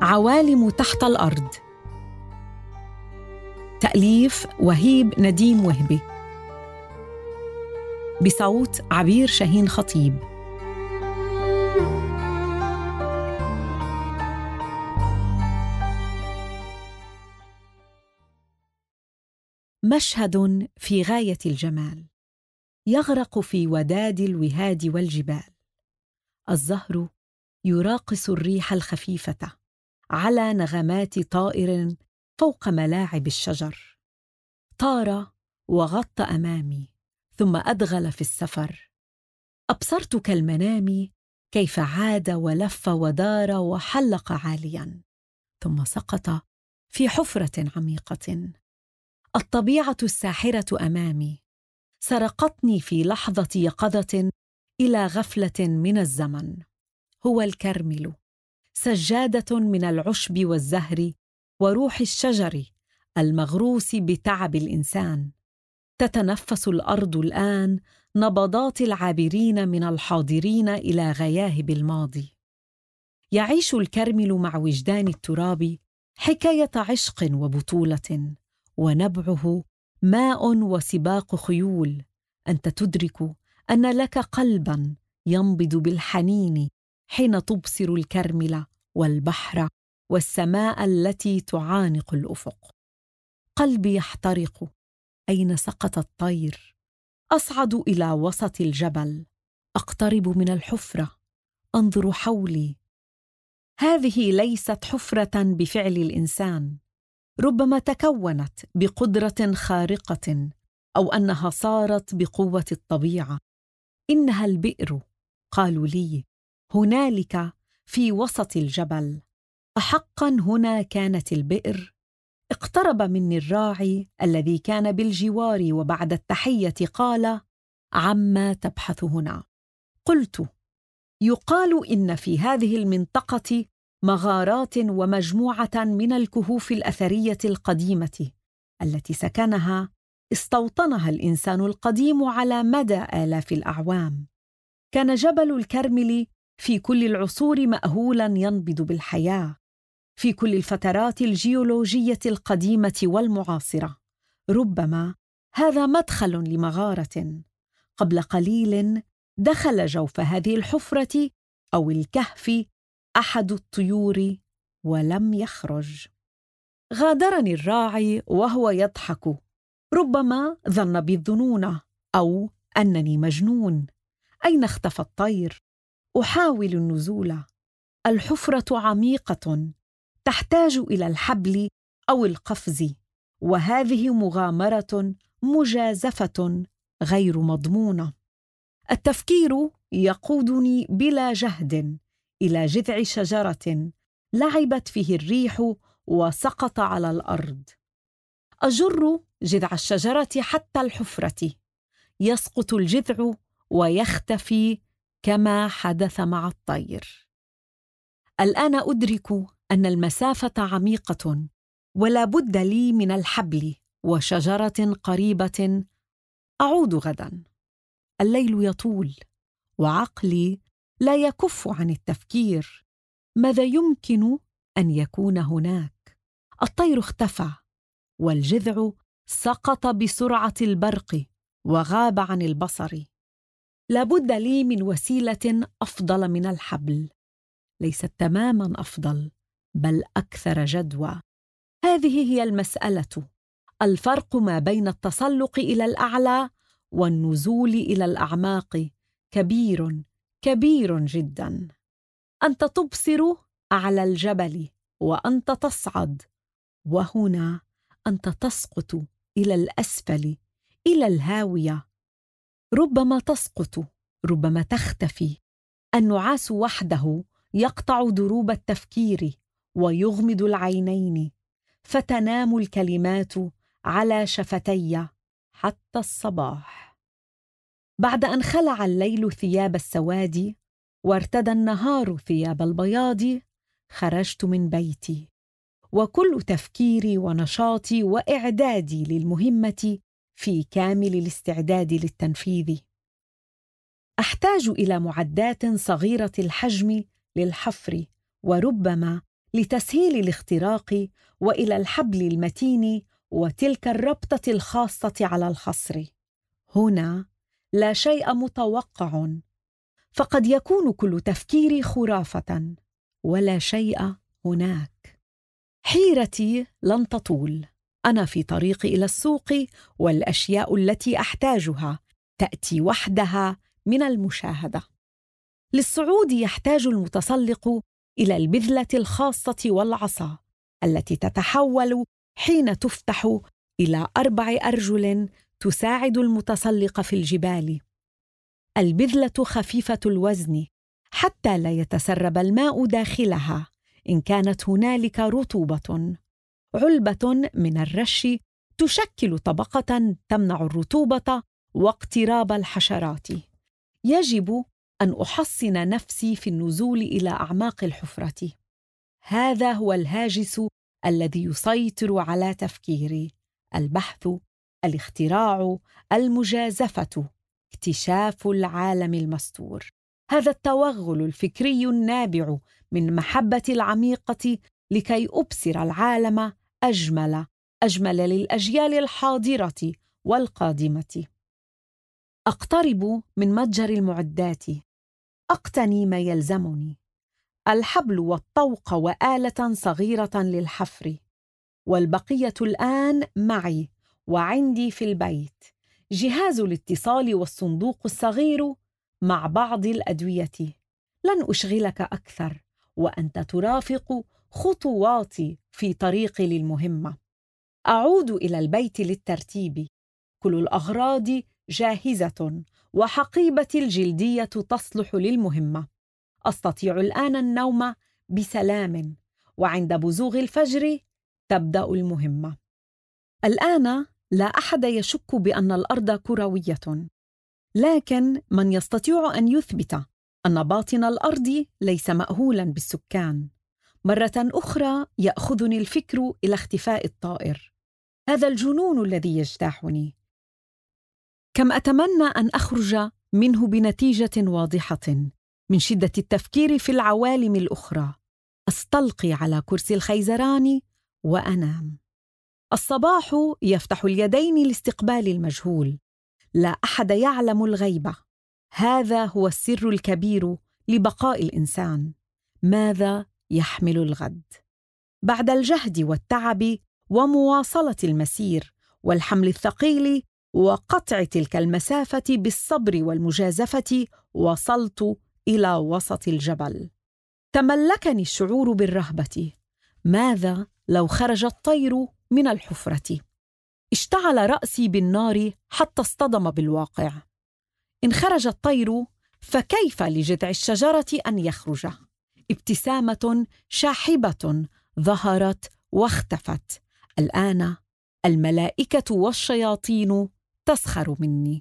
عوالم تحت الأرض. تأليف وهيب نديم وهبي، بصوت عبير شاهين خطيب. مشهد في غاية الجمال، يغرق في وداد الوهاد والجبال. الزهر يراقص الريح الخفيفة على نغمات طائر فوق ملاعب الشجر. طار وغط أمامي ثم أدغل في السفر. أبصرت كالمنام كيف عاد ولف ودار وحلق عالياً ثم سقط في حفرة عميقة. الطبيعة الساحرة أمامي سرقتني في لحظة يقظة إلى غفلة من الزمن. هو الكرمل، سجادة من العشب والزهر وروح الشجر المغروس بتعب الإنسان. تتنفس الأرض الآن نبضات العابرين من الحاضرين إلى غياهب الماضي. يعيش الكرمل مع وجدان التراب حكاية عشق وبطولة، ونبعه ماء وسباق خيول. أنت تدرك أن لك قلباً ينبض بالحنين حين تبصر الكرمل والبحر والسماء التي تعانق الأفق. قلبي يحترق. أين سقط الطير؟ أصعد إلى وسط الجبل، أقترب من الحفرة، أنظر حولي. هذه ليست حفرة بفعل الإنسان، ربما تكونت بقدرة خارقة، أو أنها صارت بقوة الطبيعة. إنها البئر، قالوا لي، هنالك في وسط الجبل. أحقاً هنا كانت البئر؟ اقترب مني الراعي الذي كان بالجوار، وبعد التحية قال: عما تبحث هنا؟ قلت: يقال إن في هذه المنطقة مغارات ومجموعة من الكهوف الأثرية القديمة التي سكنها استوطنها الإنسان القديم على مدى آلاف الأعوام. كان جبل الكرمل في كل العصور مأهولاً ينبض بالحياة، في كل الفترات الجيولوجية القديمة والمعاصرة. ربما هذا مدخل لمغارة. قبل قليل دخل جوف هذه الحفرة أو الكهف أحد الطيور ولم يخرج. غادرني الراعي وهو يضحك، ربما ظن بي الظنون أو أنني مجنون. أين اختفى الطير؟ أحاول النزول. الحفرة عميقة، تحتاج إلى الحبل أو القفز، وهذه مغامرة مجازفة غير مضمونة. التفكير يقودني بلا جهد إلى جذع شجرة لعبت فيه الريح وسقط على الأرض. أجر جذع الشجرة حتى الحفرة، يسقط الجذع ويختفي كما حدث مع الطير. الآن أدرك أن المسافة عميقة، ولا بد لي من الحبل وشجرة قريبة. أعود غداً. الليل يطول وعقلي لا يكف عن التفكير. ماذا يمكن أن يكون هناك؟ الطير اختفى، والجذع سقط بسرعة البرق وغاب عن البصر. لا بد لي من وسيلة أفضل من الحبل، ليست تماماً أفضل بل أكثر جدوى. هذه هي المسألة، الفرق ما بين التسلق إلى الأعلى والنزول إلى الأعماق كبير كبير جداً. أنت تبصر أعلى الجبل وأنت تصعد، وهنا أنت تسقط إلى الأسفل، إلى الهاوية. ربما تسقط، ربما تختفي. النعاس وحده يقطع دروب التفكير ويغمض العينين، فتنام الكلمات على شفتي حتى الصباح. بعد أن خلع الليل ثياب السواد وارتدى النهار ثياب البياض، خرجت من بيتي، وكل تفكيري ونشاطي وإعدادي للمهمة في كامل الاستعداد للتنفيذ. أحتاج إلى معدات صغيرة الحجم للحفر، وربما لتسهيل الاختراق وإلى الحبل المتين وتلك الربطة الخاصة على الخصر. هنا لا شيء متوقع، فقد يكون كل تفكيري خرافة ولا شيء هناك. حيرتي لن تطول، أنا في طريقي إلى السوق والأشياء التي أحتاجها تأتي وحدها من المشاهدة. للصعود يحتاج المتسلق إلى البذلة الخاصة والعصا التي تتحول حين تفتح إلى 4 أرجل تساعد المتسلق في الجبال. البذلة خفيفة الوزن حتى لا يتسرب الماء داخلها إن كانت هنالك رطوبة. علبة من الرش تشكل طبقة تمنع الرطوبة واقتراب الحشرات. يجب أن أحصن نفسي في النزول إلى أعماق الحفرة. هذا هو الهاجس الذي يسيطر على تفكيري: البحث، الاختراع، المجازفة، اكتشاف العالم المستور. هذا التوغل الفكري النابع من محبتي العميقة لكي أبصر العالم أجمل للأجيال الحاضرة والقادمة. أقترب من متجر المعدات، أقتني ما يلزمني: الحبل والطوق وآلة صغيرة للحفر، والبقية الآن معي وعندي في البيت، جهاز الاتصال والصندوق الصغير مع بعض الأدوية. لن أشغلك أكثر وأنت ترافق خطواتي في طريقي للمهمة. أعود إلى البيت للترتيب. كل الأغراض جاهزة وحقيبتي الجلدية تصلح للمهمة. أستطيع الآن النوم بسلام، وعند بزوغ الفجر تبدأ المهمة. الآن لا أحد يشك بأن الأرض كروية، لكن من يستطيع أن يثبت أن باطن الأرض ليس مأهولاً بالسكان؟ مرة أخرى يأخذني الفكر إلى اختفاء الطائر. هذا الجنون الذي يجتاحني. كم أتمنى أن أخرج منه بنتيجة واضحة من شدة التفكير في العوالم الأخرى. أستلقي على كرسي الخيزران وأنام. الصباح يفتح اليدين لاستقبال المجهول. لا أحد يعلم الغيبة. هذا هو السر الكبير لبقاء الإنسان. ماذا يحمل الغد؟ بعد الجهد والتعب ومواصلة المسير والحمل الثقيل وقطع تلك المسافة بالصبر والمجازفة، وصلت إلى وسط الجبل. تملكني الشعور بالرهبة. ماذا لو خرج الطير من الحفرة؟ اشتعل رأسي بالنار حتى اصطدم بالواقع. إن خرج الطير فكيف لجذع الشجرة أن يخرج؟ ابتسامة شاحبة ظهرت واختفت. الآن الملائكة والشياطين تسخر مني.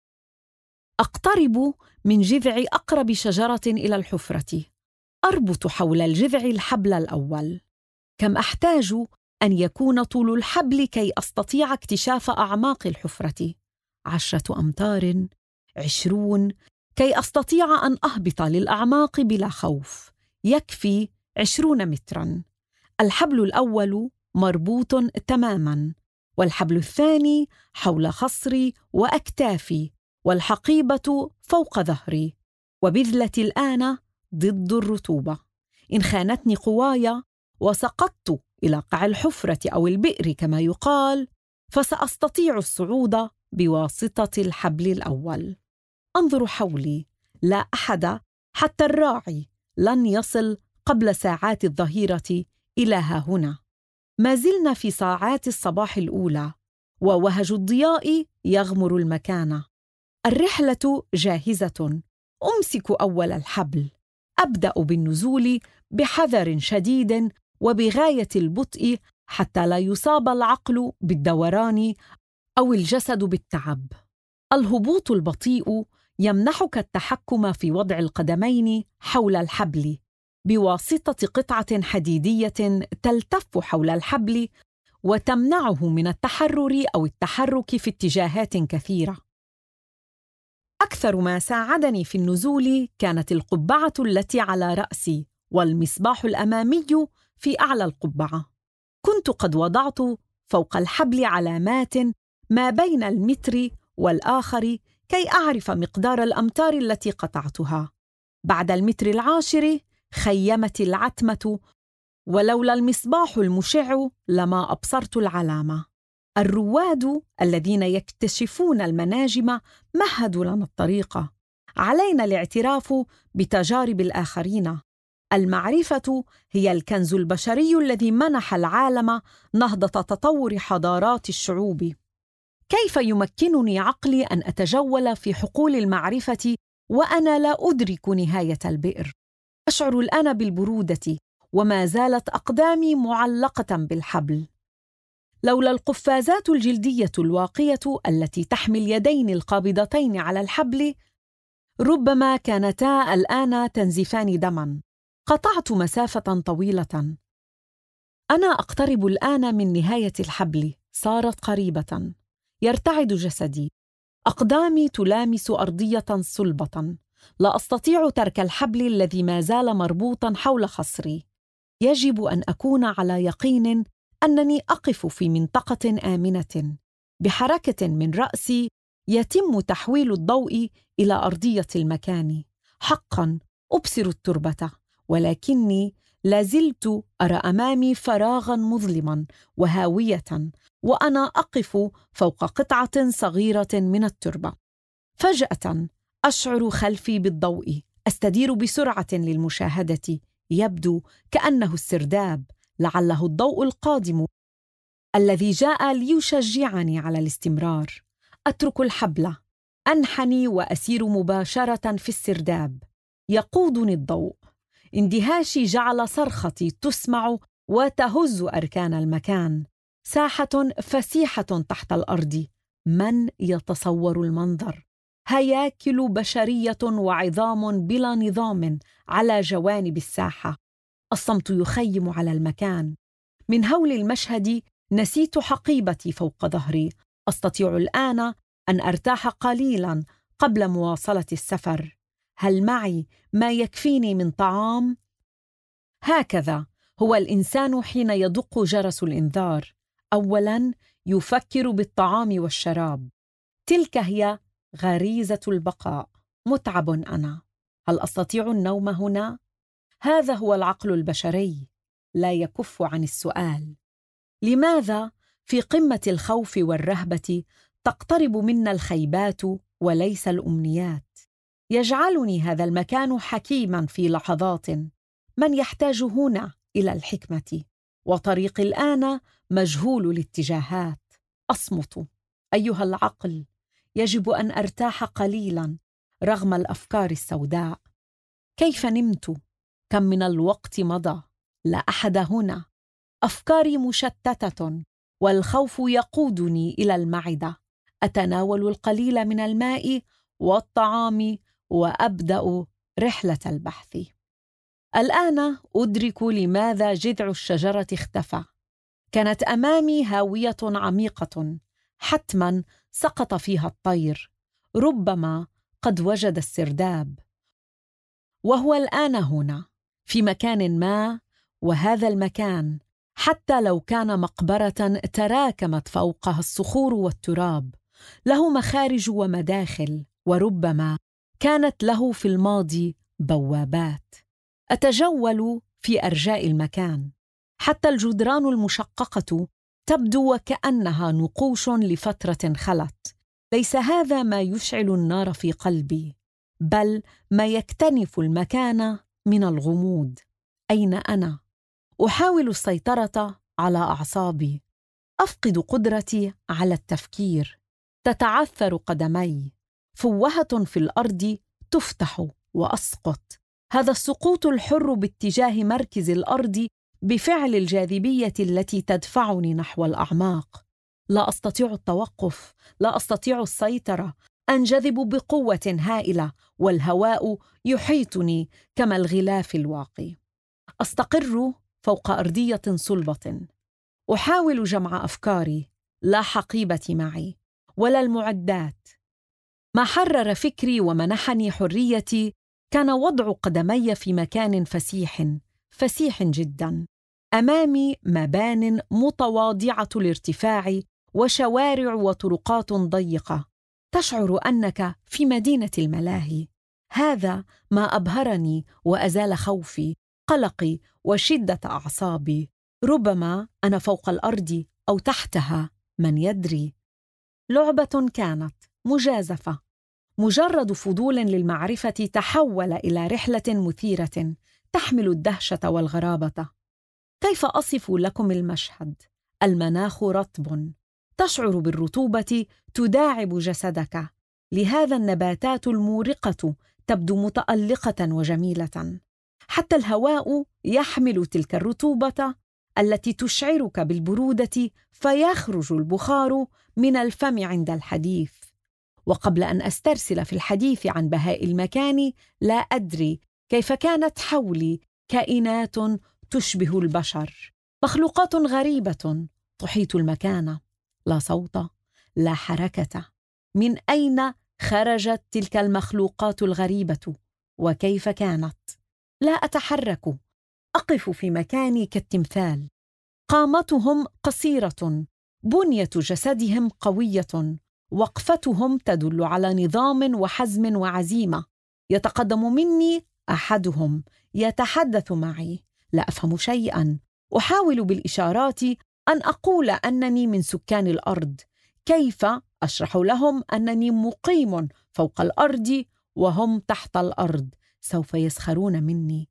أقترب من جذع أقرب شجرة إلى الحفرة. أربط حول الجذع الحبل الأول. كم أحتاج أن يكون طول الحبل كي أستطيع اكتشاف أعماق الحفرة؟ 10 أمتار، 20، كي أستطيع أن أهبط للأعماق بلا خوف. يكفي 20 متراً. الحبل الأول مربوط تماماً، والحبل الثاني حول خصري وأكتافي، والحقيبة فوق ظهري، وبذلتي الآن ضد الرطوبة. إن خانتني قواي وسقطت إلى قاع الحفرة أو البئر كما يقال، فسأستطيع الصعود بواسطة الحبل الأول. أنظر حولي، لا أحد، حتى الراعي لن يصل قبل ساعات الظهيرة إلى ها هنا. ما زلنا في ساعات الصباح الأولى، ووهج الضياء يغمر المكان. الرحلة جاهزة. أمسك أول الحبل. أبدأ بالنزول بحذر شديد وبغاية البطء حتى لا يصاب العقل بالدوران أو الجسد بالتعب. الهبوط البطيء يمنحك التحكم في وضع القدمين حول الحبل بواسطة قطعة حديدية تلتف حول الحبل وتمنعه من التحرر أو التحرك في اتجاهات كثيرة. أكثر ما ساعدني في النزول كانت القبعة التي على رأسي والمصباح الأمامي في أعلى القبعة. كنت قد وضعت فوق الحبل علامات ما بين المتر والآخر كي أعرف مقدار الأمتار التي قطعتها. بعد المتر العاشر خيمت العتمة، ولولا المصباح المشع لما أبصرت العلامة. الرواد الذين يكتشفون المناجم مهدوا لنا الطريق. علينا الاعتراف بتجارب الآخرين. المعرفة هي الكنز البشري الذي منح العالم نهضة تطور حضارات الشعوب. كيف يمكنني عقلي أن أتجول في حقول المعرفة وأنا لا أدرك نهاية البئر؟ أشعر الآن بالبرودة وما زالت أقدامي معلقة بالحبل. لولا القفازات الجلدية الواقية التي تحمي اليدين القابضتين على الحبل ربما كانتا الآن تنزفان دماً. قطعت مسافة طويلة. أنا أقترب الآن من نهاية الحبل، صارت قريبة. يرتعد جسدي، أقدامي تلامس أرضية صلبة. لا أستطيع ترك الحبل الذي ما زال مربوطاً حول خصري. يجب أن أكون على يقين أنني أقف في منطقة آمنة. بحركة من رأسي يتم تحويل الضوء إلى أرضية المكان. حقاً أبصر التربة، ولكني لازلت أرى أمامي فراغاً مظلماً وهاوية، وأنا أقف فوق قطعة صغيرة من التربة. فجأة أشعر خلفي بالضوء. أستدير بسرعة للمشاهدة. يبدو كأنه السرداب، لعله الضوء القادم الذي جاء ليشجعني على الاستمرار. أترك الحبل، أنحني وأسير مباشرة في السرداب. يقودني الضوء. اندهاشي جعل صرختي تسمع وتهز أركان المكان. ساحة فسيحة تحت الأرض. من يتصور المنظر؟ هياكل بشرية وعظام بلا نظام على جوانب الساحة. الصمت يخيم على المكان. من هول المشهد نسيت حقيبتي فوق ظهري. أستطيع الآن أن أرتاح قليلاً قبل مواصلة السفر. هل معي ما يكفيني من طعام؟ هكذا هو الإنسان حين يدق جرس الإنذار. أولاً يفكر بالطعام والشراب. تلك هي غريزة البقاء. متعب أنا. هل أستطيع النوم هنا؟ هذا هو العقل البشري، لا يكف عن السؤال: لماذا في قمة الخوف والرهبة تقترب منا الخيبات وليس الأمنيات؟ يجعلني هذا المكان حكيماً في لحظات. من يحتاج هنا إلى الحكمة؟ وطريقي الآن مجهول الاتجاهات. أصمت. أيها العقل، يجب أن أرتاح قليلاً رغم الأفكار السوداء. كيف نمت؟ كم من الوقت مضى؟ لا أحد هنا. أفكاري مشتتة والخوف يقودني إلى المعدة. أتناول القليل من الماء والطعام وأبدأ رحلة البحث. الآن أدرك لماذا جذع الشجرة اختفى. كانت أمامي هاوية عميقة، حتماً سقط فيها الطير، ربما قد وجد السرداب، وهو الآن هنا في مكان ما. وهذا المكان حتى لو كان مقبرة تراكمت فوقها الصخور والتراب له مخارج ومداخل، وربما كانت له في الماضي بوابات. أتجول في أرجاء المكان، حتى الجدران المشققة تبدو وكأنها نقوش لفترة خلت. ليس هذا ما يشعل النار في قلبي، بل ما يكتنف المكان من الغموض. أين أنا؟ أحاول السيطرة على أعصابي. أفقد قدرتي على التفكير. تتعثر قدمي. فوهة في الأرض تفتح وأسقط. هذا السقوط الحر باتجاه مركز الأرض بفعل الجاذبية التي تدفعني نحو الأعماق. لا أستطيع التوقف، لا أستطيع السيطرة. أنجذب بقوة هائلة والهواء يحيطني كما الغلاف الواقي. أستقر فوق أرضية صلبة. أحاول جمع أفكاري. لا حقيبة معي ولا المعدات. ما حرر فكري ومنحني حريتي كان وضع قدمي في مكان فسيح جدا. أمامي مبان متواضعة الارتفاع وشوارع وطرقات ضيقة، تشعر أنك في مدينة الملاهي. هذا ما أبهرني وأزال خوفي، قلقي وشدة أعصابي. ربما أنا فوق الأرض أو تحتها، من يدري؟ لعبة كانت مجازفة، مجرد فضول للمعرفة تحول إلى رحلة مثيرة تحمل الدهشة والغرابة. كيف أصف لكم المشهد؟ المناخ رطب، تشعر بالرطوبة تداعب جسدك، لهذا النباتات المورقة تبدو متألقة وجميلة. حتى الهواء يحمل تلك الرطوبة التي تشعرك بالبرودة، فيخرج البخار من الفم عند الحديث. وقبل أن أسترسل في الحديث عن بهاء المكان، لا أدري كيف كانت حولي كائنات تشبه البشر، مخلوقات غريبة تحيط المكان، لا صوت، لا حركة. من أين خرجت تلك المخلوقات الغريبة؟ وكيف كانت؟ لا أتحرك، أقف في مكاني كالتمثال. قامتهم قصيرة، بنية جسدهم قوية، وقفتهم تدل على نظام وحزم وعزيمة. يتقدم مني أحدهم، يتحدث معي، لا أفهم شيئا. أحاول بالإشارات أن أقول أنني من سكان الأرض. كيف أشرح لهم أنني مقيم فوق الأرض وهم تحت الأرض؟ سوف يسخرون مني.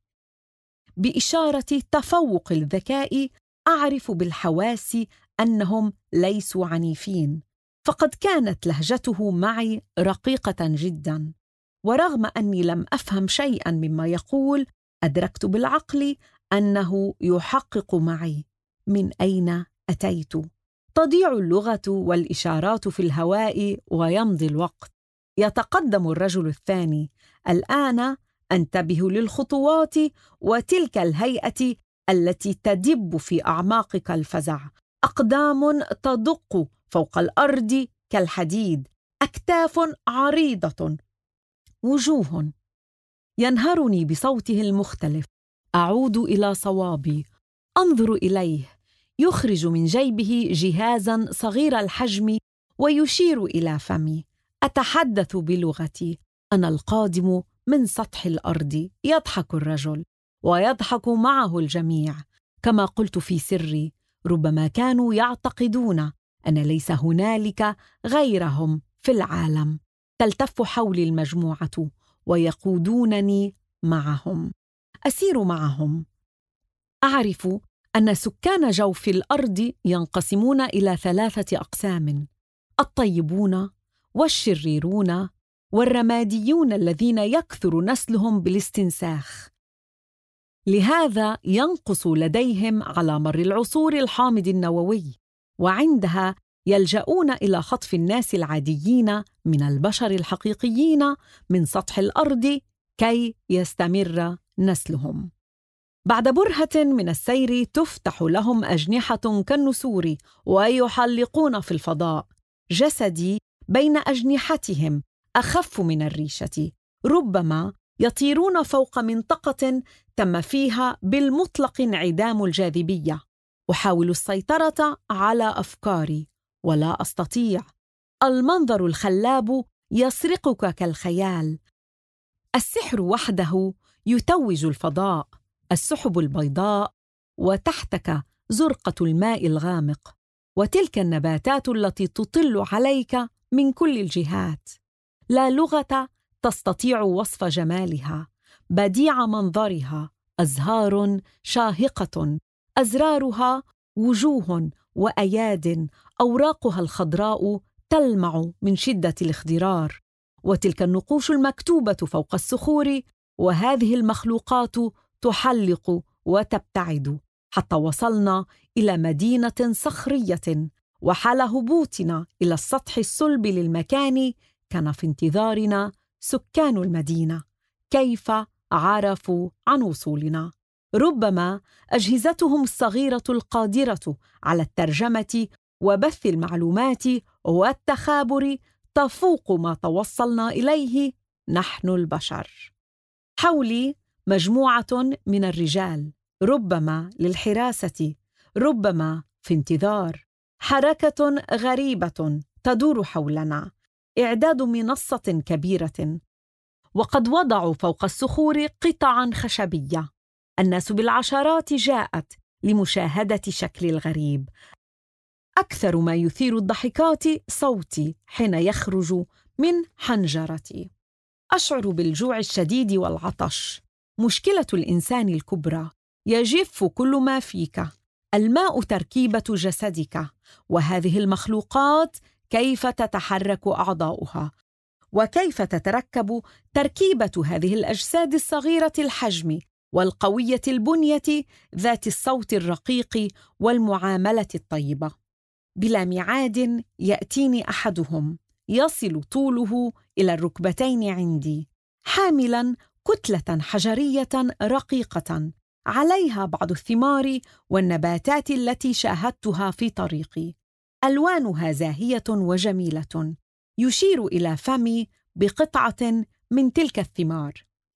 بإشارة تفوق الذكاء أعرف بالحواس أنهم ليسوا عنيفين، فقد كانت لهجته معي رقيقة جدا. ورغم أني لم أفهم شيئا مما يقول، أدركت بالعقل أنه يحقق معي. من أين أتيت؟ تضيع اللغة والإشارات في الهواء ويمضي الوقت. يتقدم الرجل الثاني. الآن أنتبه للخطوات وتلك الهيئة التي تدب في أعماقك الفزع. أقدام تدق فوق الأرض كالحديد، أكتاف عريضة، وجوه. ينهرني بصوته المختلف. أعود إلى صوابي، أنظر إليه، يخرج من جيبه جهازاً صغير الحجم ويشير إلى فمي. أتحدث بلغتي، أنا القادم من سطح الأرض. يضحك الرجل ويضحك معه الجميع. كما قلت في سري، ربما كانوا يعتقدون أن ليس هنالك غيرهم في العالم. تلتف حولي المجموعة ويقودونني معهم. أسير معهم. أعرف أن سكان جوف الأرض ينقسمون إلى 3 أقسام: الطيبون والشريرون والرماديون الذين يكثر نسلهم بالاستنساخ. لهذا ينقص لديهم على مر العصور الحامض النووي، وعندها يلجؤون إلى خطف الناس العاديين من البشر الحقيقيين من سطح الأرض كي يستمر نسلهم. بعد برهة من السير تفتح لهم أجنحة كالنسور ويحلقون في الفضاء. جسدي بين أجنحتهم أخف من الريشة. ربما يطيرون فوق منطقة تم فيها بالمطلق انعدام الجاذبية. أحاول السيطرة على أفكاري ولا أستطيع. المنظر الخلاب يسرقك كالخيال. السحر وحده يتوج الفضاء، السحب البيضاء، وتحتك زرقة الماء الغامق، وتلك النباتات التي تطل عليك من كل الجهات. لا لغة تستطيع وصف جمالها، بديع منظرها، أزهار شاهقة، أزرارها وجوه وأياد، أوراقها الخضراء تلمع من شدة الاخضرار، وتلك النقوش المكتوبة فوق الصخور، وهذه المخلوقات تحلق وتبتعد، حتى وصلنا إلى مدينة صخرية. وحال هبوطنا إلى السطح الصلب للمكان كان في انتظارنا سكان المدينة. كيف عرفوا عن وصولنا؟ ربما أجهزتهم الصغيرة القادرة على الترجمة وبث المعلومات والتخابر تفوق ما توصلنا إليه نحن البشر. حولي مجموعة من الرجال، ربما للحراسة، ربما في انتظار. حركة غريبة تدور حولنا، إعداد منصة كبيرة، وقد وضعوا فوق الصخور قطعاً خشبية. الناس بالعشرات جاءت لمشاهدة شكل الغريب. أكثر ما يثير الضحكات صوتي حين يخرج من حنجرتي. أشعر بالجوع الشديد والعطش. مشكلة الإنسان الكبرى، يجف كل ما فيك. الماء تركيبة جسدك، وهذه المخلوقات كيف تتحرك أعضاؤها، وكيف تتركب تركيبة هذه الأجساد الصغيرة الحجم والقوية البنية ذات الصوت الرقيق والمعاملة الطيبة. بلا ميعاد يأتيني أحدهم، يصل طوله إلى الركبتين عندي، حاملاً كتلة حجرية رقيقة عليها بعض الثمار والنباتات التي شاهدتها في طريقي، ألوانها زاهية وجميلة. يشير إلى فمي بقطعة من تلك الثمار.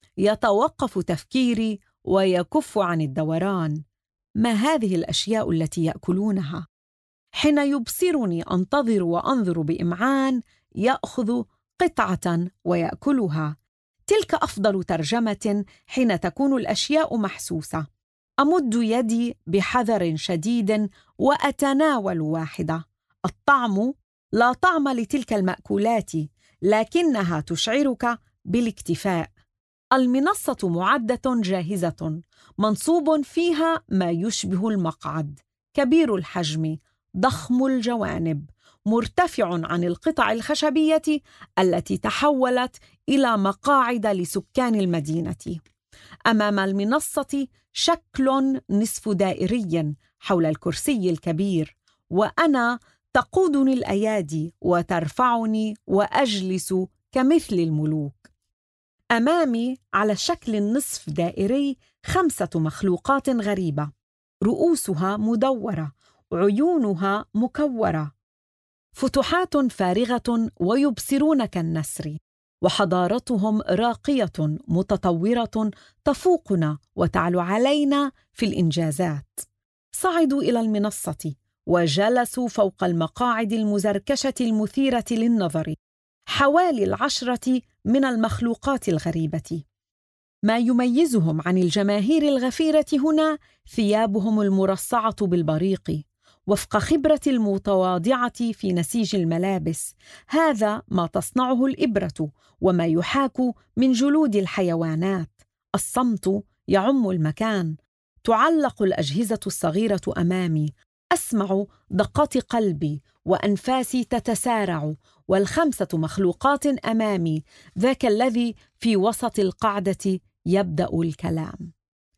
يتوقف تفكيري ويكف عن الدوران. ما هذه الأشياء التي يأكلونها؟ حين يبصرني أنتظر وأنظر بإمعان، يأخذ قطعة ويأكلها. تلك أفضل ترجمة حين تكون الأشياء محسوسة. أمد يدي بحذر شديد وأتناول واحدة. الطعم لا طعم لتلك المأكولات، لكنها تشعرك بالاكتفاء. المنصة معدة جاهزة، منصوب فيها ما يشبه المقعد، كبير الحجم، ضخم الجوانب، مرتفع عن القطع الخشبية التي تحولت إلى مقاعد لسكان المدينة. أمام المنصة شكل نصف دائري حول الكرسي الكبير، وأنا تقودني الأيادي وترفعني وأجلس كمثل الملوك. أمامي على الشكل النصف دائري 5 مخلوقات غريبة، رؤوسها مدورة، عيونها مكورة، فتحات فارغة ويبصرون كالنسر، وحضارتهم راقية متطورة تفوقنا وتعلو علينا في الإنجازات. صعدوا إلى المنصة وجلسوا فوق المقاعد المزركشة المثيرة للنظر، حوالي 10 من المخلوقات الغريبة. ما يميزهم عن الجماهير الغفيرة هنا ثيابهم المرصعة بالبريق، وفق خبرة المتواضعة في نسيج الملابس. هذا ما تصنعه الإبرة وما يحاك من جلود الحيوانات. الصمت يعم المكان. تعلق الأجهزة الصغيرة أمامي. أسمع دقات قلبي وأنفاسي تتسارع، وال5 مخلوقات أمامي، ذاك الذي في وسط القعدة يبدأ الكلام.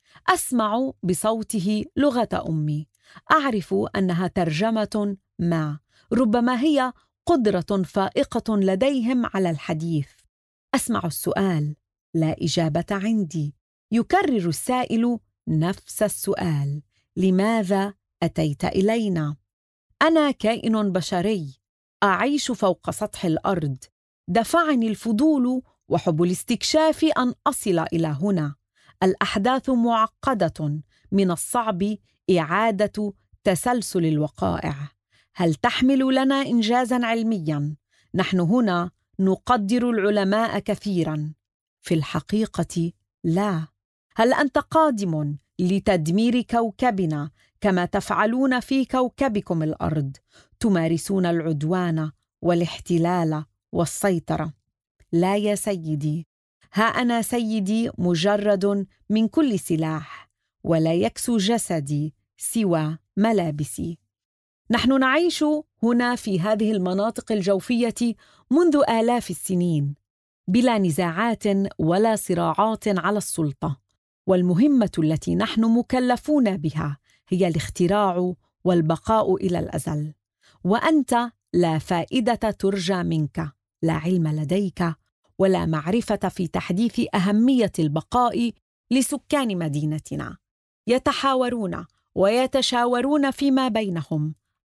أسمع بصوته لغة أمي. أعرف أنها ترجمة ما، ربما هي قدرة فائقة لديهم على الحديث. أسمع السؤال، لا إجابة عندي. يكرر السائل نفس السؤال: لماذا أتيت إلينا؟ أنا كائن بشري، أعيش فوق سطح الأرض. دفعني الفضول وحب الاستكشاف أن أصل إلى هنا. الأحداث معقدة، من الصعب إعادة تسلسل الوقائع. هل تحمل لنا إنجازاً علمياً؟ نحن هنا نقدر العلماء كثيراً. في الحقيقة لا. هل أنت قادم لتدمير كوكبنا كما تفعلون في كوكبكم الأرض؟ تمارسون العدوان والاحتلال والسيطرة. لا يا سيدي، ها أنا سيدي مجرد من كل سلاح، ولا يكسو جسدي سوى ملابسي. نحن نعيش هنا في هذه المناطق الجوفية منذ آلاف السنين، بلا نزاعات ولا صراعات على السلطة، والمهمة التي نحن مكلفون بها هي الاختراع والبقاء إلى الأزل. وأنت لا فائدة ترجى منك، لا علم لديك ولا معرفة في تحديث أهمية البقاء لسكان مدينتنا. يتحاورون ويتشاورون فيما بينهم.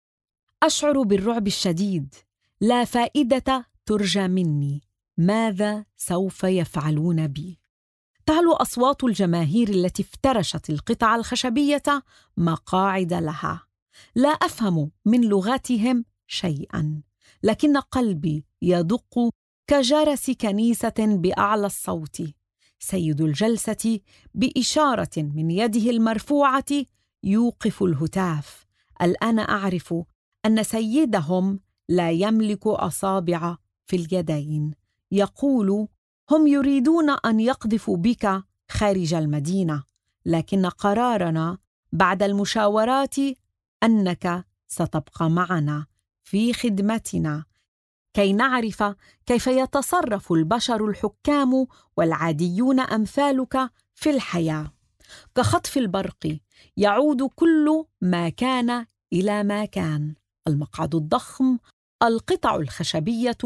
أشعر بالرعب الشديد. لا فائدة ترجى مني. ماذا سوف يفعلون بي؟ تعلو أصوات الجماهير التي افترشت القطع الخشبية مقاعد لها. لا أفهم من لغتهم شيئاً، لكن قلبي يدق كجرس كنيسة بأعلى الصوت. سيد الجلسة بإشارة من يده المرفوعة يوقف الهتاف. الآن أعرف أن سيدهم لا يملك أصابع في اليدين. يقول: هم يريدون أن يقذفوا بك خارج المدينة، لكن قرارنا بعد المشاورات أنك ستبقى معنا في خدمتنا كي نعرف كيف يتصرف البشر الحكام والعاديون أمثالك في الحياة. كخطف البرق يعود كل ما كان إلى ما كان: المقعد الضخم، القطع الخشبية،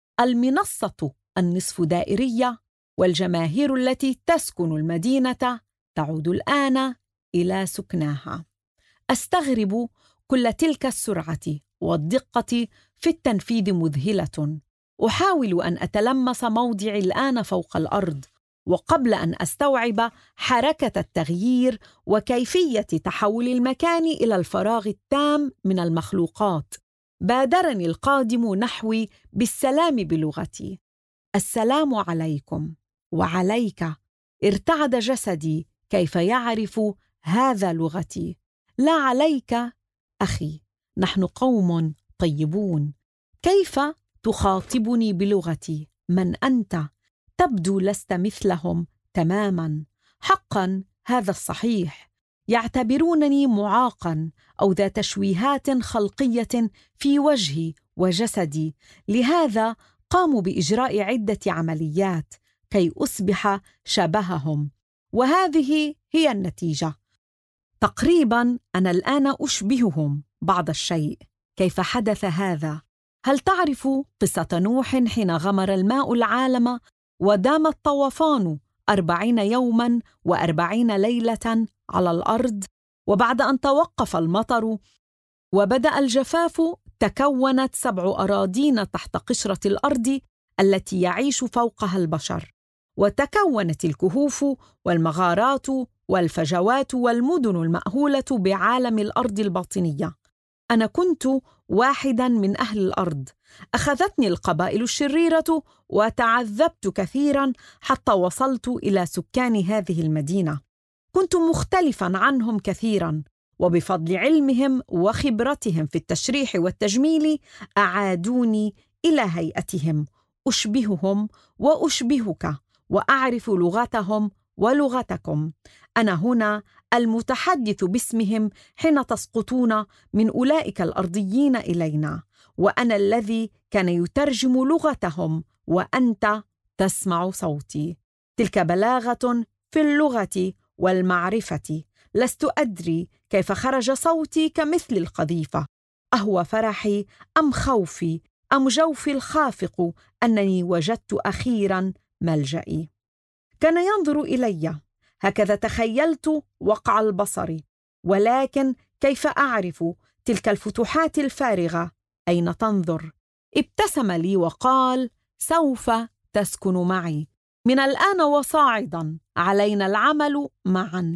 المنصة النصف دائرية، والجماهير التي تسكن المدينة تعود الآن إلى سكناها. أستغرب كل تلك السرعة والدقة في التنفيذ مذهلة. أحاول أن أتلمس موضعي الآن فوق الأرض، وقبل أن أستوعب حركة التغيير وكيفية تحول المكان إلى الفراغ التام من المخلوقات، بادرني القادم نحوي بالسلام بلغتي: السلام عليكم. وعليك. ارتعد جسدي. كيف يعرف هذا لغتي؟ لا عليك أخي، نحن قوم طيبون. كيف تخاطبني بلغتي؟ من أنت؟ تبدو لست مثلهم تماماً. حقاً هذا الصحيح. يعتبرونني معاقاً أو ذا تشويهات خلقية في وجهي وجسدي، لهذا قاموا بإجراء عدة عمليات كي أصبح شبههم، وهذه هي النتيجة. تقريباً أنا الآن أشبههم بعض الشيء. كيف حدث هذا؟ هل تعرف قصة نوح حين غمر الماء العالم ودام الطوفان 40 يوماً و40 ليلة على الأرض، وبعد أن توقف المطر وبدأ الجفاف تكونت 7 أراضين تحت قشرة الأرض التي يعيش فوقها البشر، وتكونت الكهوف والمغارات والفجوات والمدن المأهولة بعالم الأرض الباطنية. أنا كنت واحداً من أهل الأرض. أخذتني القبائل الشريرة وتعذبت كثيراً حتى وصلت إلى سكان هذه المدينة. كنت مختلفاً عنهم كثيراً، وبفضل علمهم وخبرتهم في التشريح والتجميل أعادوني إلى هيئتهم. أشبههم وأشبهك، وأعرف لغتهم ولغتكم. أنا هنا المتحدث باسمهم حين تسقطون من أولئك الأرضيين إلينا، وأنا الذي كان يترجم لغتهم وأنت تسمع صوتي. تلك بلاغة في اللغة والمعرفة. لست أدري كيف خرج صوتي كمثل القذيفة. أهو فرحي أم خوفي أم جوفي الخافق أنني وجدت أخيراً ملجئي؟ كان ينظر إلي. هكذا تخيلت وقع البصر، ولكن كيف أعرف تلك الفتوحات الفارغة أين تنظر؟ ابتسم لي وقال: سوف تسكن معي من الآن وصاعداً، علينا العمل معاً.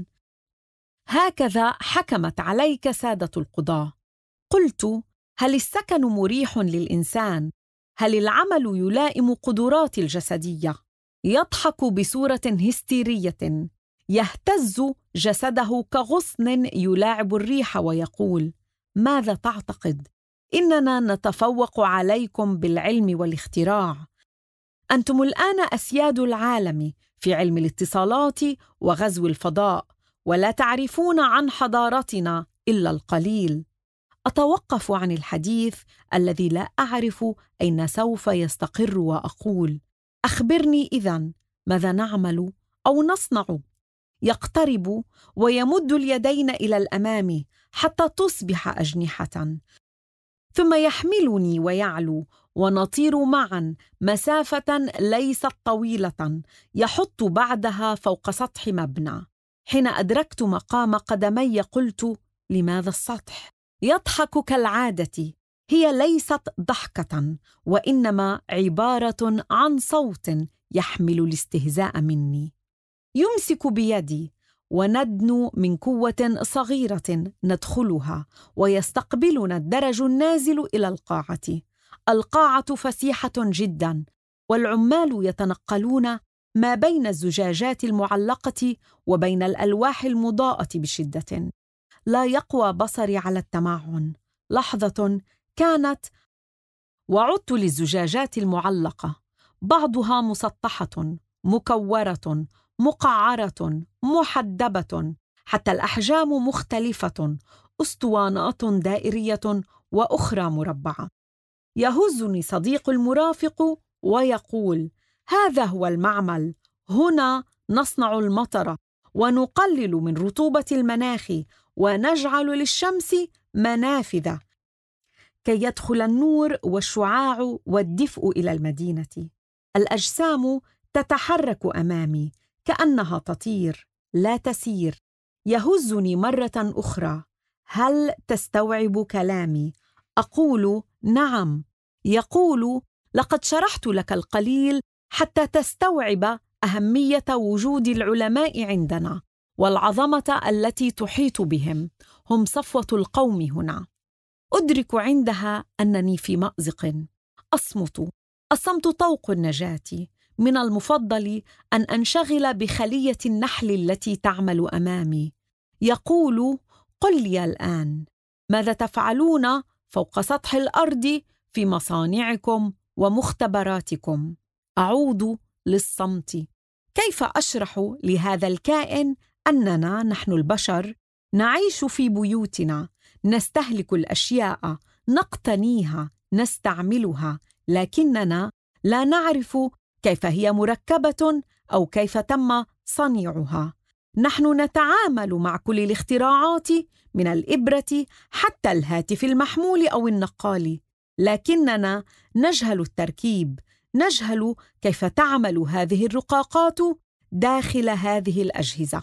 هكذا حكمت عليك سادة القضاة. قلت: هل السكن مريح للإنسان؟ هل العمل يلائم قدراتي الجسدية؟ يضحك بصورة هستيرية، يهتز جسده كغصن يلاعب الريح ويقول: ماذا تعتقد؟ إننا نتفوق عليكم بالعلم والاختراع. أنتم الآن أسياد العالم في علم الاتصالات وغزو الفضاء، ولا تعرفون عن حضارتنا إلا القليل. أتوقف عن الحديث الذي لا أعرف أين سوف يستقر وأقول: أخبرني إذن، ماذا نعمل أو نصنع؟ يقترب ويمد اليدين إلى الأمام حتى تصبح أجنحة، ثم يحملني ويعلو، ونطير معاً مسافة ليست طويلة يحط بعدها فوق سطح مبنى. حين أدركت مقام قدمي قلت: لماذا السطح؟ يضحك كالعادة. هي ليست ضحكة، وإنما عبارة عن صوت يحمل الاستهزاء مني. يمسك بيدي وندنو من قوة صغيرة ندخلها، ويستقبلنا الدرج النازل إلى القاعة. القاعة فسيحة جداً، والعمال يتنقلون ما بين الزجاجات المعلقة وبين الألواح المضاءة بشدة. لا يقوى بصري على التمعن. لحظة كانت وعدت للزجاجات المعلقة، بعضها مسطحة، مكورة، مقعرة، محدبة، حتى الأحجام مختلفة، أسطوانات دائرية وأخرى مربعة. يهزني صديق المرافق ويقول: هذا هو المعمل، هنا نصنع المطر ونقلل من رطوبة المناخ ونجعل للشمس منافذ كي يدخل النور والشعاع والدفء إلى المدينة. الأجسام تتحرك أمامي كأنها تطير لا تسير. يهزني مرة أخرى: هل تستوعب كلامي؟ أقول: نعم. يقول: لقد شرحت لك القليل حتى تستوعب أهمية وجود العلماء عندنا والعظمة التي تحيط بهم. هم صفوة القوم هنا. أدرك عندها أنني في مأزق. أصمت. الصمت طوق النجاة. من المفضل أن أنشغل بخلية النحل التي تعمل أمامي. يقول: قل لي الآن، ماذا تفعلون فوق سطح الأرض في مصانعكم ومختبراتكم؟ أعود للصمت. كيف أشرح لهذا الكائن أننا نحن البشر نعيش في بيوتنا، نستهلك الأشياء، نقتنيها، نستعملها، لكننا لا نعرف كيف هي مركبة أو كيف تم صنيعها؟ نحن نتعامل مع كل الاختراعات من الإبرة حتى الهاتف المحمول أو النقال، لكننا نجهل التركيب، نجهل كيف تعمل هذه الرقاقات داخل هذه الأجهزة.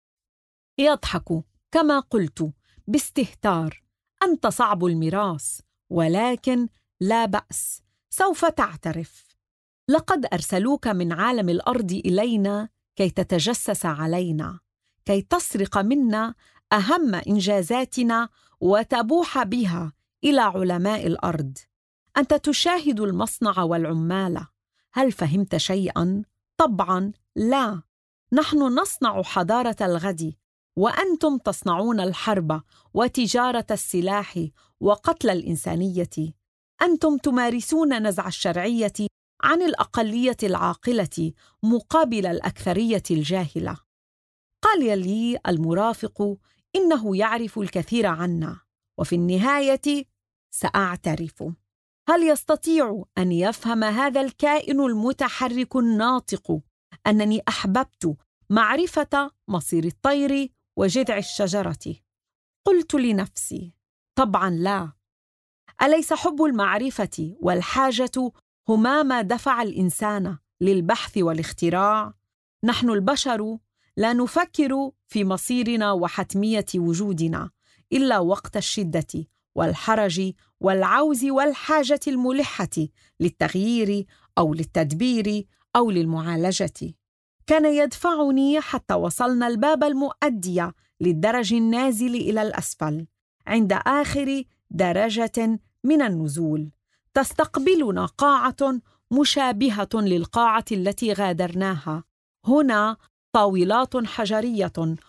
يضحك كما قلت باستهتار: أنت صعب المراس، ولكن لا بأس، سوف تعترف. لقد أرسلوك من عالم الأرض إلينا كي تتجسس علينا، كي تسرق منا أهم إنجازاتنا وتبوح بها إلى علماء الأرض. أنت تشاهد المصنع والعمال. هل فهمت شيئاً؟ طبعاً لا. نحن نصنع حضارة الغد، وأنتم تصنعون الحرب وتجارة السلاح وقتل الإنسانية. أنتم تمارسون نزع الشرعية عن الأقلية العاقلة مقابل الأكثرية الجاهلة. قال لي المرافق إنه يعرف الكثير عنا، وفي النهاية سأعترف. هل يستطيع أن يفهم هذا الكائن المتحرك الناطق أنني أحببت معرفة مصير الطير وجذع الشجرة؟ قلت لنفسي: طبعاً لا. أليس حب المعرفة والحاجة هما ما دفع الإنسان للبحث والاختراع؟ نحن البشر لا نفكر في مصيرنا وحتمية وجودنا إلا وقت الشدة والحرج والعوز والحاجة الملحة للتغيير أو للتدبير أو للمعالجة. كان يدفعني حتى وصلنا الباب المؤدي للدرج النازل إلى الأسفل. عند آخر درجة من النزول تستقبلنا قاعة مشابهة للقاعة التي غادرناها. هنا طاولات حجرية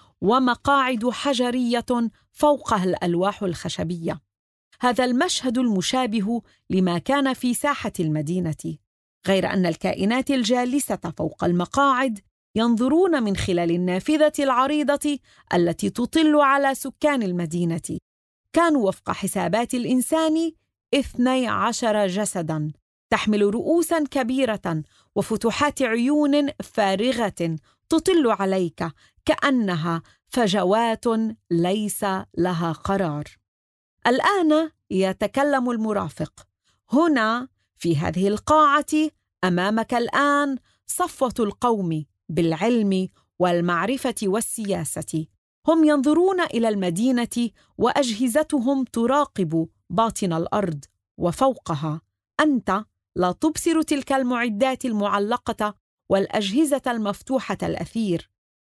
ومقاعد حجرية فوقها الألواح الخشبية. هذا المشهد المشابه لما كان في ساحة المدينة، غير أن الكائنات الجالسة فوق المقاعد ينظرون من خلال النافذة العريضة التي تطل على سكان المدينة. كانوا وفق حسابات الإنسان 12 جسداً، تحمل رؤوساً كبيرة وفتحات عيون فارغة تطل عليك كأنها فجوات ليس لها قرار. الآن يتكلم المرافق: هنا في هذه القاعة أمامك الآن صفوة القوم بالعلم والمعرفة والسياسة. هم ينظرون إلى المدينة وأجهزتهم تراقب باطن الأرض وفوقها. أنت لا تبصر تلك المعدات المعلقة والأجهزة المفتوحة الأثير،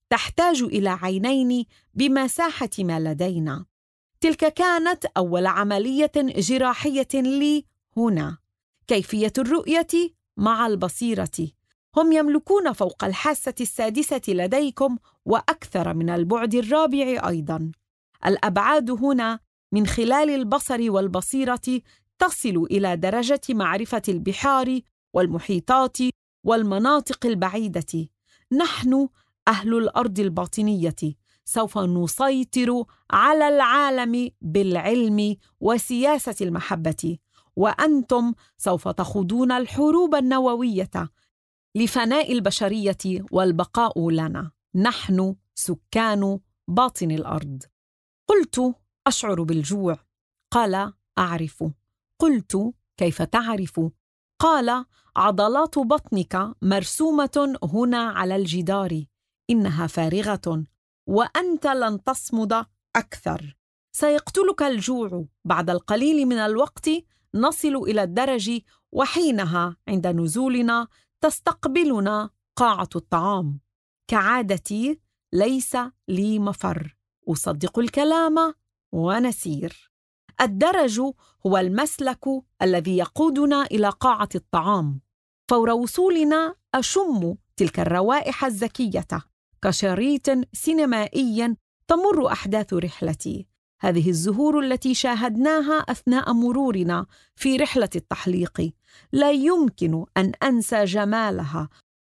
تحتاج إلى عينين بمساحة ما لدينا. تلك كانت أول عملية جراحية لي هنا. كيفية الرؤية مع البصيرة. هم يملكون فوق الحاسة السادسة لديكم وأكثر من البعد الرابع أيضاً. الأبعاد هنا من خلال البصر والبصيرة تصل إلى درجة معرفة البحار والمحيطات والمناطق البعيدة. نحن أهل الأرض الباطنية سوف نسيطر على العالم بالعلم وسياسة المحبة، وأنتم سوف تخوضون الحروب النووية لفناء البشرية والبقاء لنا. نحن سكان باطن الأرض. قلت: أشعر بالجوع. قال: أعرف. قلت: كيف تعرف؟ قال: عضلات بطنك مرسومة هنا على الجدار، إنها فارغة وأنت لن تصمد أكثر. سيقتلك الجوع. بعد القليل من الوقت نصل إلى الدرج، وحينها عند نزولنا تستقبلنا قاعة الطعام. كعادتي ليس لي مفر، أصدق الكلام ونسير. الدرج هو المسلك الذي يقودنا إلى قاعة الطعام. فور وصولنا أشم تلك الروائح الزكية كشريط سينمائي تمر أحداث رحلتي. هذه الزهور التي شاهدناها أثناء مرورنا في رحلة التحليق لا يمكن أن أنسى جمالها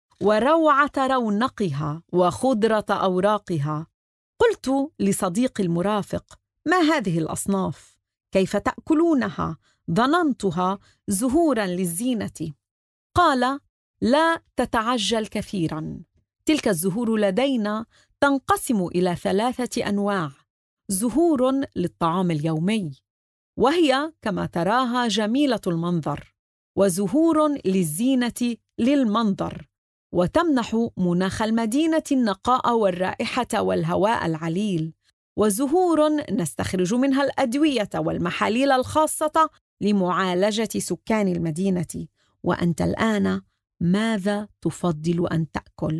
وروعة رونقها وخضرة أوراقها. قلت لصديقي المرافق: ما هذه الأصناف؟ كيف تأكلونها؟ ظننتها زهوراً للزينة. قال: لا تتعجل كثيراً. تلك الزهور لدينا تنقسم إلى 3 أنواع: زهور للطعام اليومي، وهي كما تراها جميلة المنظر، وزهور للزينة للمنظر، وتمنح مناخ المدينة النقاء والرائحة والهواء العليل، وزهور نستخرج منها الأدوية والمحاليل الخاصة لمعالجة سكان المدينة. وأنت الآن ماذا تفضل أن تأكل؟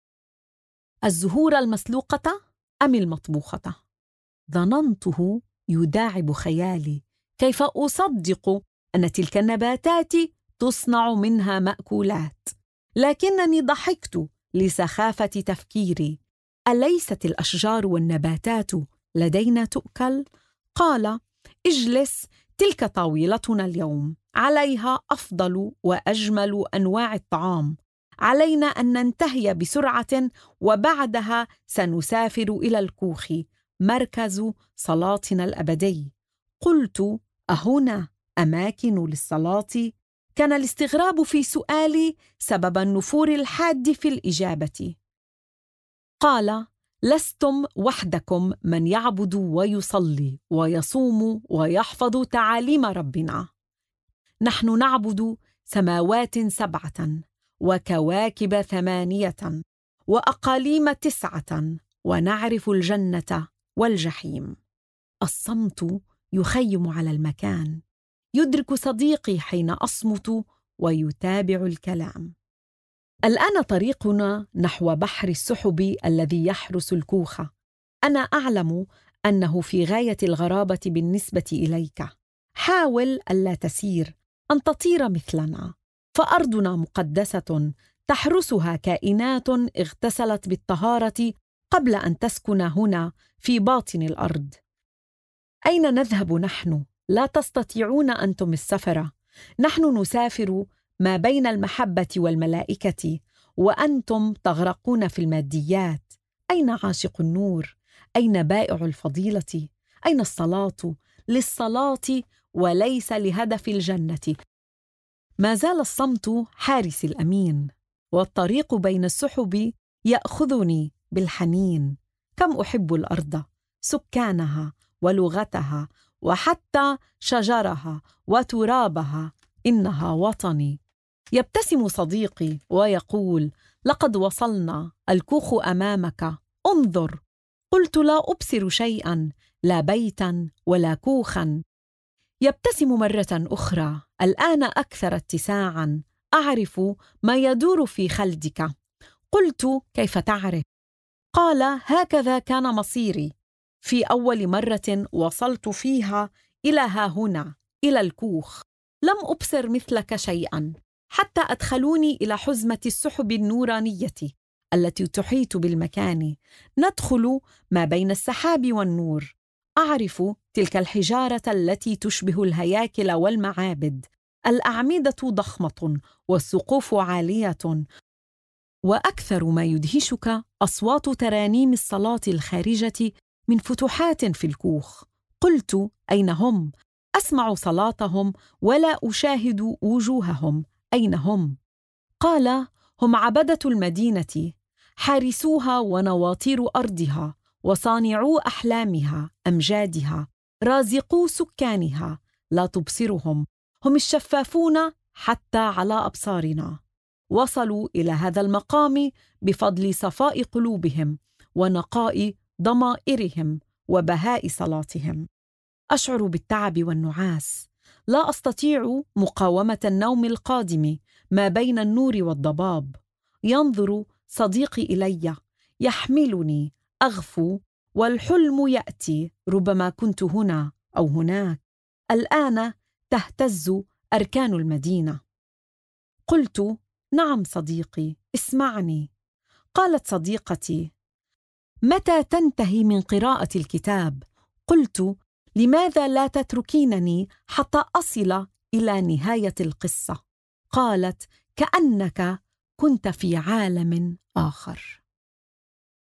الزهور المسلوقة أم المطبوخة؟ ظننته يداعب خيالي. كيف أصدق أن تلك النباتات تصنع منها مأكولات؟ لكنني ضحكت لسخافة تفكيري. أليست الأشجار والنباتات لدينا تؤكل؟ قال: اجلس، تلك طاولتنا اليوم، عليها أفضل وأجمل أنواع الطعام. علينا أن ننتهي بسرعة، وبعدها سنسافر إلى الكوخ، مركز صلاتنا الأبدي. قلت: أهنا أماكن للصلاة؟ كان الاستغراب في سؤالي سبب النفور الحاد في الإجابة. قال: لستم وحدكم من يعبد ويصلي ويصوم ويحفظ تعاليم ربنا. نحن نعبد سماوات 7 وكواكب 8 وأقاليم 9، ونعرف الجنة والجحيم. الصمت يخيم على المكان. يدرك صديقي حين أصمت ويتابع الكلام. الآن طريقنا نحو بحر السحب الذي يحرس الكوخ. أنا أعلم أنه في غاية الغرابة بالنسبة إليك. حاول ألا تسير، أن تطير مثلنا، فأرضنا مقدسة تحرسها كائنات اغتسلت بالطهارة قبل أن تسكن هنا في باطن الأرض. أين نذهب نحن؟ لا تستطيعون أنتم السفر. نحن نسافر ما بين المحبة والملائكة، وأنتم تغرقون في الماديات. أين عاشق النور؟ أين بائع الفضيلة؟ أين الصلاة؟ للصلاة وليس لهدف الجنة. ما زال الصمت حارس الأمين، والطريق بين السحب يأخذني بالحنين. كم أحب الأرض، سكانها ولغتها وحتى شجرها وترابها. إنها وطني. يبتسم صديقي ويقول: لقد وصلنا، الكوخ أمامك، انظر. قلت: لا أبصر شيئا، لا بيتا ولا كوخا. يبتسم مرة أخرى، الآن أكثر اتساعا. أعرف ما يدور في خلدك. قلت: كيف تعرف؟ قال: هكذا كان مصيري في أول مرة وصلت فيها إلى ها هنا، إلى الكوخ. لم أبصر مثلك شيئا حتى أدخلوني إلى حزمة السحب النورانية التي تحيط بالمكان. ندخل ما بين السحاب والنور. أعرف تلك الحجارة التي تشبه الهياكل والمعابد. الأعمدة ضخمة والسقوف عالية، وأكثر ما يدهشك أصوات ترانيم الصلاة الخارجة من فتحات في الكوخ. قلت: أين هم؟ أسمع صلاتهم ولا أشاهد وجوههم، أين هم؟ قال: هم عبدة المدينة، حارسوها ونواطير أرضها، وصانعو أحلامها، أمجادها، رازقو سكانها، لا تبصرهم. هم الشفافون حتى على أبصارنا. وصلوا إلى هذا المقام بفضل صفاء قلوبهم ونقاء ضمائرهم وبهاء صلاتهم. أشعر بالتعب والنعاس، لا أستطيع مقاومة النوم القادم ما بين النور والضباب. ينظر صديقي إلي، يحملني، أغفو، والحلم يأتي. ربما كنت هنا أو هناك. الآن تهتز أركان المدينة. قلت: نعم صديقي، اسمعني. قالت صديقتي: متى تنتهي من قراءة الكتاب؟ قلت: لماذا لا تتركينني حتى أصل إلى نهاية القصة؟ قالت: كأنك كنت في عالم آخر.